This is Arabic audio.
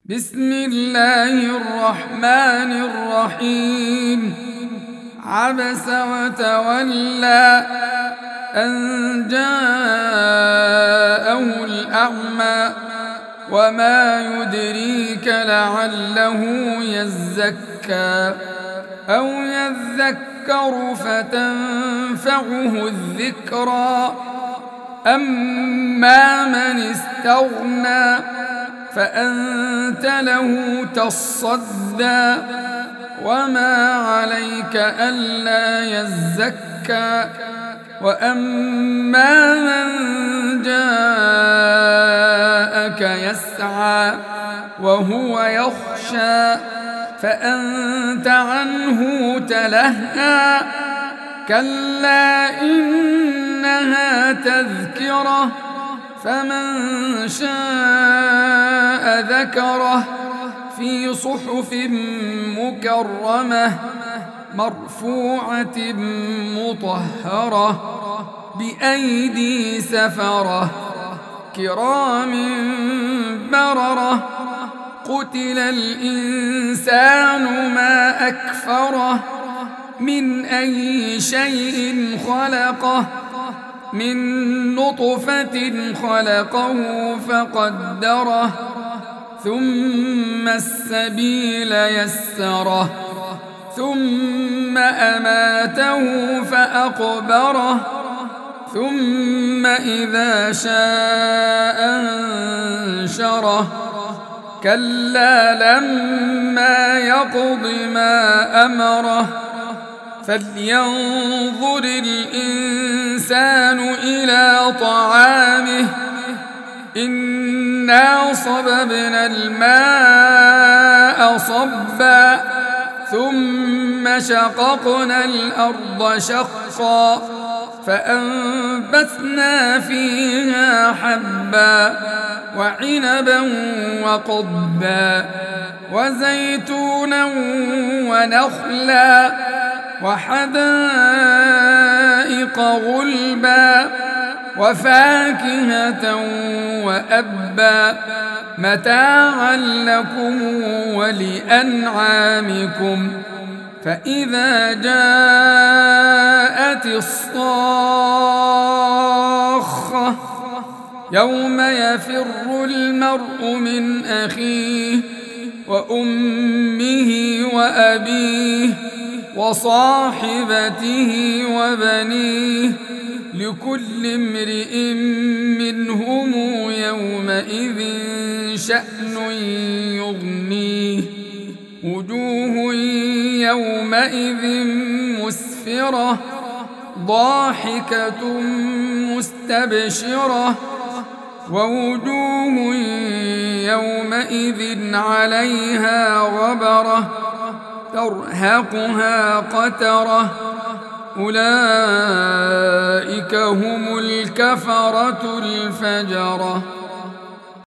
بسم الله الرحمن الرحيم. عبس وتولى أن جاءه الأعمى وما يدريك لعله يزكى أو يذكر فتنفعه الذكرى. أما من استغنى فأنت له تصدى وما عليك ألا يزكى. وأما من جاءك يسعى وهو يخشى فأنت عنه تلهى. كلا إنها تذكرة فمن شاء ذكره في صحف مكرمة مرفوعة مطهرة بأيدي سفرة كرام بررة. قتل الإنسان ما أكفره من أي شيء خلقه من نطفة خلقه فقدره ثم السبيل يسره ثم أماته فأقبره ثم إذا شاء أنشره. كلا لما يقض ما أمره فلينظر الإنسان إلى طعامه إنا صببنا الماء صبا ثم شققنا الأرض شقا فأنبتنا فيها حبا وعنبا وقضبا وزيتونا ونخلا وحدائق غلبا وفاكهة وأبا متاعا لكم ولأنعامكم. فإذا جاءت الصاخة يوم يفر المرء من أخيه وأمه وأبيه وصاحبته وبنيه لكل امرئ منهم يومئذ شأن يغنيه. وجوه يومئذ مسفرة ضاحكة مستبشرة ووجوه يومئذ عليها غبرة ترهقها قترة. أولئك هم الكفرة الفجرة.